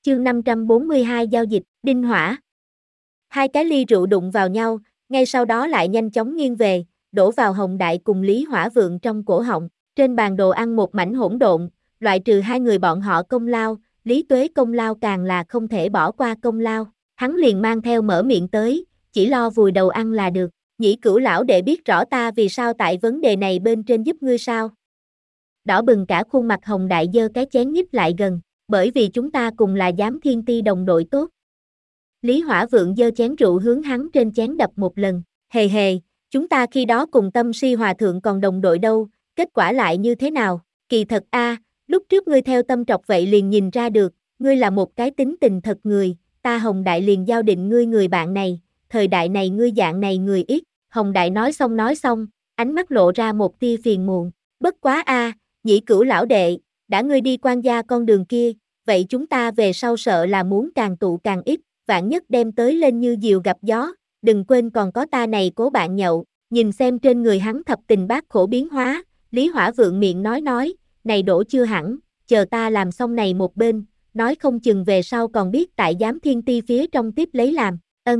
Chương 542 giao dịch, đinh hỏa. Hai cái ly rượu đụng vào nhau, ngay sau đó lại nhanh chóng nghiêng về, đổ vào Hồng Đại cùng Lý Hỏa Vượng trong cổ họng. Trên bàn đồ ăn một mảnh hỗn độn, loại trừ hai người bọn họ công lao, Lý Tuế công lao càng là không thể bỏ qua công lao. Hắn liền mang theo mở miệng tới, chỉ lo vùi đầu ăn là được. Nhĩ Cửu lão đệ biết rõ ta vì sao tại vấn đề này bên trên giúp ngươi sao? Đỏ bừng cả khuôn mặt Hồng Đại giơ cái chén nhích lại gần, bởi vì chúng ta cùng là Giám Thiên Ti đồng đội tốt. Lý Hỏa Vượng giơ chén rượu hướng hắn trên chén đập một lần, hề hề, chúng ta khi đó cùng Tâm Si Hòa Thượng còn đồng đội đâu, kết quả lại như thế nào? Kỳ thật a, lúc trước ngươi theo Tâm Trọc vậy liền nhìn ra được, ngươi là một cái tính tình thật người, ta Hồng Đại liền giao định ngươi người bạn này, thời đại này ngươi dạng này người ít. Hồng Đại nói xong, ánh mắt lộ ra một tia phiền muộn, bất quá a, Nhĩ Cửu lão đệ, đã ngươi đi quan gia con đường kia, vậy chúng ta về sau sợ là muốn càng tụ càng ít, vạn nhất đem tới lên như diều gặp gió, đừng quên còn có ta này cố bạn nhậu. Nhìn xem trên người hắn thập tình bát khổ biến hóa, Lý Hỏa Vượng miệng nói, này đổ chưa hẳn, chờ ta làm xong này một bên, nói không chừng về sau còn biết tại Giám Thiên Ti phía trong tiếp lấy làm,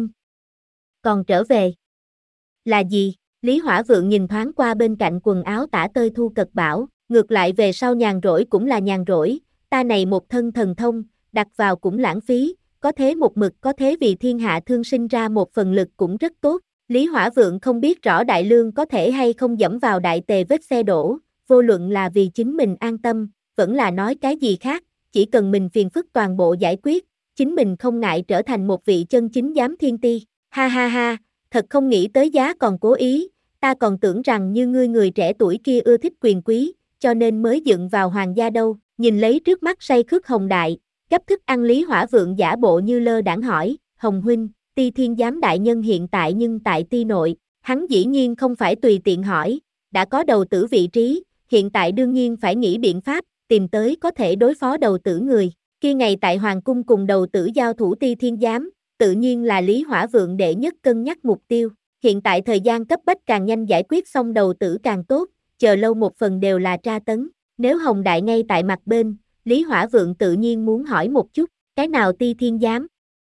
còn trở về. Là gì? Lý Hỏa Vượng nhìn thoáng qua bên cạnh quần áo tả tơi Thu Cật bảo, ngược lại về sau nhàn rỗi cũng là nhàn rỗi, ta này một thân thần thông, đặt vào cũng lãng phí, có thế một mực có thế vì thiên hạ thương sinh ra một phần lực cũng rất tốt. Lý Hỏa Vượng không biết rõ Đại Lương có thể hay không dẫm vào đại tề vết xe đổ, vô luận là vì chính mình an tâm, vẫn là nói cái gì khác, chỉ cần mình phiền phức toàn bộ giải quyết, chính mình không ngại trở thành một vị chân chính Giám Thiên Ti. Ha ha ha, thật không nghĩ tới giá còn cố ý, ta còn tưởng rằng như ngươi người trẻ tuổi kia ưa thích quyền quý, cho nên mới dựng vào hoàng gia đâu. Nhìn lấy trước mắt say khướt Hồng Đại, gấp thức ăn Lý Hỏa Vượng giả bộ như lơ đãng hỏi, Hồng huynh, Ti Thiên Giám đại nhân hiện tại nhưng tại Ti nội, hắn dĩ nhiên không phải tùy tiện hỏi, đã có đầu tử vị trí, hiện tại đương nhiên phải nghĩ biện pháp, tìm tới có thể đối phó đầu tử người. Khi ngày tại Hoàng cung cùng đầu tử giao thủ Ti Thiên Giám, tự nhiên là Lý Hỏa Vượng đệ nhất cân nhắc mục tiêu. Hiện tại thời gian cấp bách càng nhanh giải quyết xong đầu tử càng tốt, chờ lâu một phần đều là tra tấn. Nếu Hồng Đại ngay tại mặt bên, Lý Hỏa Vượng tự nhiên muốn hỏi một chút, cái nào Ti Thiên Giám?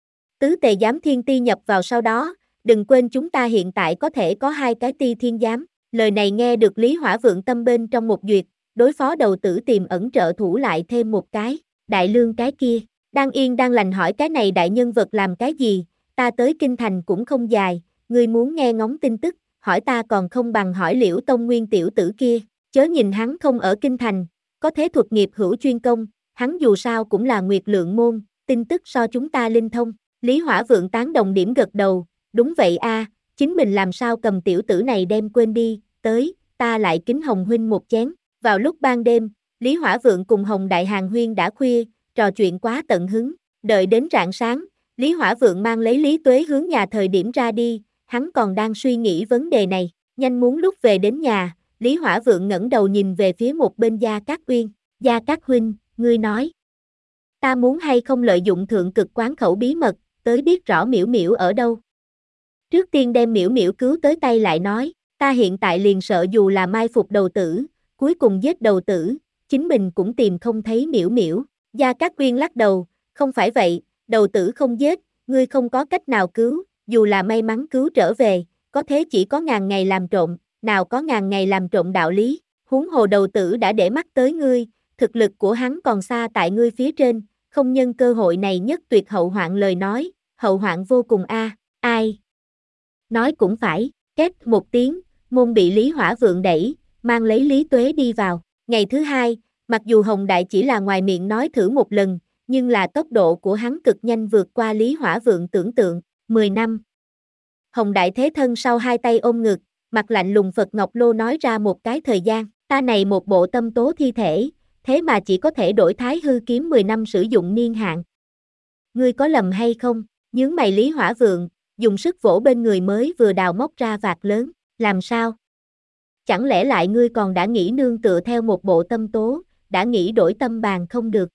Tứ tề Giám Thiên Ti nhập vào sau đó, đừng quên chúng ta hiện tại có thể có hai cái Ti Thiên Giám. Lời này nghe được Lý Hỏa Vượng tâm bên trong một duyệt, đối phó đầu tử tiềm ẩn trợ thủ lại thêm một cái, Đại Lương cái kia, đang yên đang lành hỏi cái này đại nhân vật làm cái gì, ta tới kinh thành cũng không dài, ngươi muốn nghe ngóng tin tức, hỏi ta còn không bằng hỏi Liễu Tông Nguyên tiểu tử kia, chớ nhìn hắn không ở kinh thành, có thế thuật nghiệp hữu chuyên công, hắn dù sao cũng là Nguyệt Lượng môn, tin tức so chúng ta linh thông. Lý Hỏa Vượng tán đồng điểm gật đầu, đúng vậy a, chính mình làm sao cầm tiểu tử này đem quên đi, tới, ta lại kính Hồng huynh một chén. Vào lúc ban đêm, Lý Hỏa Vượng cùng Hồng Đại hàng huyên đã khuya, trò chuyện quá tận hứng, đợi đến rạng sáng, Lý Hỏa Vượng mang lấy Lý Tuế hướng nhà thời điểm ra đi, hắn còn đang suy nghĩ vấn đề này, nhanh muốn lúc về đến nhà, Lý Hỏa Vượng ngẩng đầu nhìn về phía một bên Gia Cát Uyên, Gia Cát huynh, ngươi nói, ta muốn hay không lợi dụng thượng cực quán khẩu bí mật, tới biết rõ Miễu Miễu ở đâu. Trước tiên đem Miễu Miễu cứu tới tay lại nói, ta hiện tại liền sợ dù là mai phục đầu tử, cuối cùng giết đầu tử, chính mình cũng tìm không thấy Miễu Miễu. Gia Cát Uyên lắc đầu, không phải vậy, đầu tử không giết, ngươi không có cách nào cứu, dù là may mắn cứu trở về, có thế chỉ có ngàn ngày làm trộm, nào có ngàn ngày làm trộm đạo lý, huống hồ đầu tử đã để mắt tới ngươi, thực lực của hắn còn xa tại ngươi phía trên, không nhân cơ hội này nhất tuyệt hậu hoạn lời nói, hậu hoạn vô cùng a, ai? Nói cũng phải, két một tiếng, môn bị Lý Hỏa Vượng đẩy, mang lấy Lý Tuế đi vào. Ngày thứ hai, mặc dù Hồng Đại chỉ là ngoài miệng nói thử một lần, nhưng là tốc độ của hắn cực nhanh vượt qua Lý Hỏa Vượng tưởng tượng, 10 năm. Hồng Đại thế thân sau hai tay ôm ngực, mặt lạnh lùng Phật Ngọc Lô nói ra một cái thời gian, ta này một bộ tâm tố thi thể, thế mà chỉ có thể đổi Thái Hư kiếm 10 năm sử dụng niên hạn. Ngươi có lầm hay không? Nhướng mày Lý Hỏa Vượng, dùng sức vỗ bên người mới vừa đào móc ra vạt lớn, làm sao? Chẳng lẽ lại ngươi còn đã nghĩ nương tựa theo một bộ tâm tố, đã nghĩ đổi tâm bàn không được?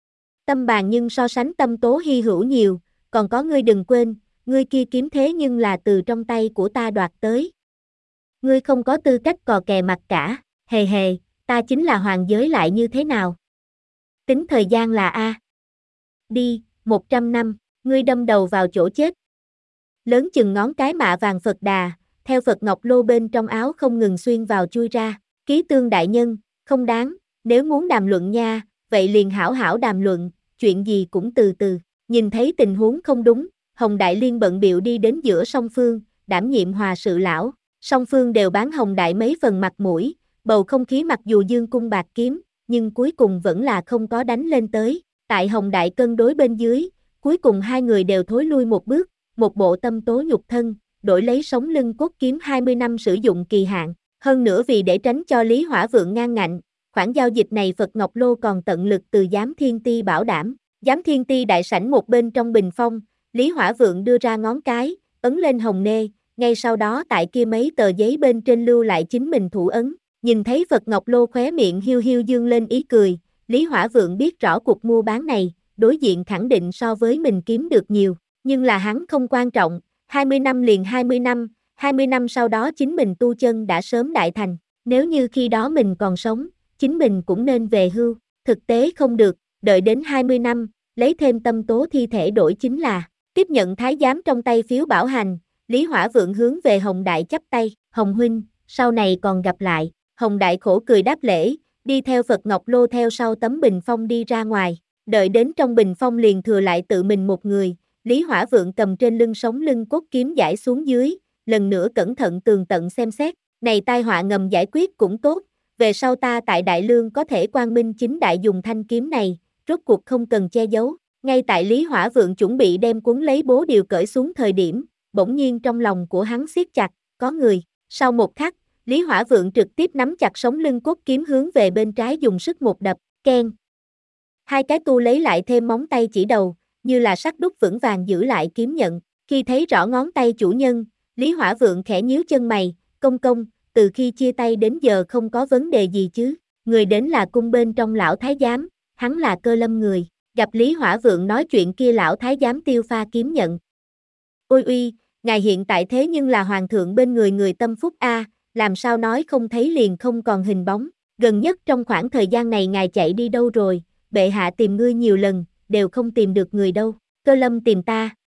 Tâm bàn nhưng so sánh tâm tố hy hữu nhiều, còn có ngươi đừng quên, ngươi kia kiếm thế nhưng là từ trong tay của ta đoạt tới. Ngươi không có tư cách cò kè mặt cả, hề hề, ta chính là hoàng giới lại như thế nào? Tính thời gian là A. đi, 100 năm, ngươi đâm đầu vào chỗ chết. Lớn chừng ngón cái mạ vàng Phật Đà, theo Phật Ngọc Lô bên trong áo không ngừng xuyên vào chui ra, Ký Tương đại nhân, không đáng, nếu muốn đàm luận nha, vậy liền hảo hảo đàm luận, chuyện gì cũng từ từ, nhìn thấy tình huống không đúng, Hồng Đại Liên bận bịu đi đến giữa song phương, đảm nhiệm hòa sự lão, song phương đều bán Hồng Đại mấy phần mặt mũi, bầu không khí mặc dù dương cung bạc kiếm, nhưng cuối cùng vẫn là không có đánh lên tới, tại Hồng Đại cân đối bên dưới, cuối cùng hai người đều thối lui một bước, một bộ tâm tố nhục thân, đổi lấy sống lưng cốt kiếm 20 năm sử dụng kỳ hạn, hơn nữa vì để tránh cho Lý Hỏa Vượng ngang ngạnh, khoản giao dịch này Phật Ngọc Lô còn tận lực từ Giám Thiên Ti bảo đảm. Giám Thiên Ti đại sảnh một bên trong bình phong, Lý Hỏa Vượng đưa ra ngón cái, ấn lên hồng nê, ngay sau đó tại kia mấy tờ giấy bên trên lưu lại chính mình thủ ấn, nhìn thấy Phật Ngọc Lô khóe miệng hiu hiu dương lên ý cười, Lý Hỏa Vượng biết rõ cuộc mua bán này, đối diện khẳng định so với mình kiếm được nhiều, nhưng là hắn không quan trọng, 20 năm liền 20 năm sau đó chính mình tu chân đã sớm đại thành, nếu như khi đó mình còn sống, chính mình cũng nên về hưu, thực tế không được, đợi đến 20 năm, lấy thêm tâm tố thi thể đổi chính là, tiếp nhận thái giám trong tay phiếu bảo hành, Lý Hỏa Vượng hướng về Hồng Đại chắp tay, Hồng huynh, sau này còn gặp lại, Hồng Đại khổ cười đáp lễ, đi theo Phật Ngọc Lô theo sau tấm bình phong đi ra ngoài, đợi đến trong bình phong liền thừa lại tự mình một người, Lý Hỏa Vượng cầm trên lưng sống lưng cốt kiếm giải xuống dưới, lần nữa cẩn thận tường tận xem xét, này tai họa ngầm giải quyết cũng tốt, về sau ta tại Đại Lương có thể quang minh chính đại dùng thanh kiếm này, rốt cuộc không cần che giấu, ngay tại Lý Hỏa Vượng chuẩn bị đem cuốn lấy bố điều cởi xuống thời điểm, bỗng nhiên trong lòng của hắn siết chặt, có người, sau một khắc, Lý Hỏa Vượng trực tiếp nắm chặt sống lưng cốt kiếm hướng về bên trái dùng sức một đập, keng. Hai cái tu lấy lại thêm móng tay chỉ đầu, như là sắt đúc vững vàng giữ lại kiếm nhận, khi thấy rõ ngón tay chủ nhân, Lý Hỏa Vượng khẽ nhíu chân mày, công công, từ khi chia tay đến giờ không có vấn đề gì chứ, người đến là cung bên trong lão thái giám, hắn là Cơ Lâm người, gặp Lý Hỏa Vượng nói chuyện kia lão thái giám tiêu pha kiếm nhận. Ôi uy, ngài hiện tại thế nhưng là hoàng thượng bên người người tâm phúc a, làm sao nói không thấy liền không còn hình bóng, gần nhất trong khoảng thời gian này ngài chạy đi đâu rồi, bệ hạ tìm ngươi nhiều lần, đều không tìm được người đâu, Cơ Lâm tìm ta,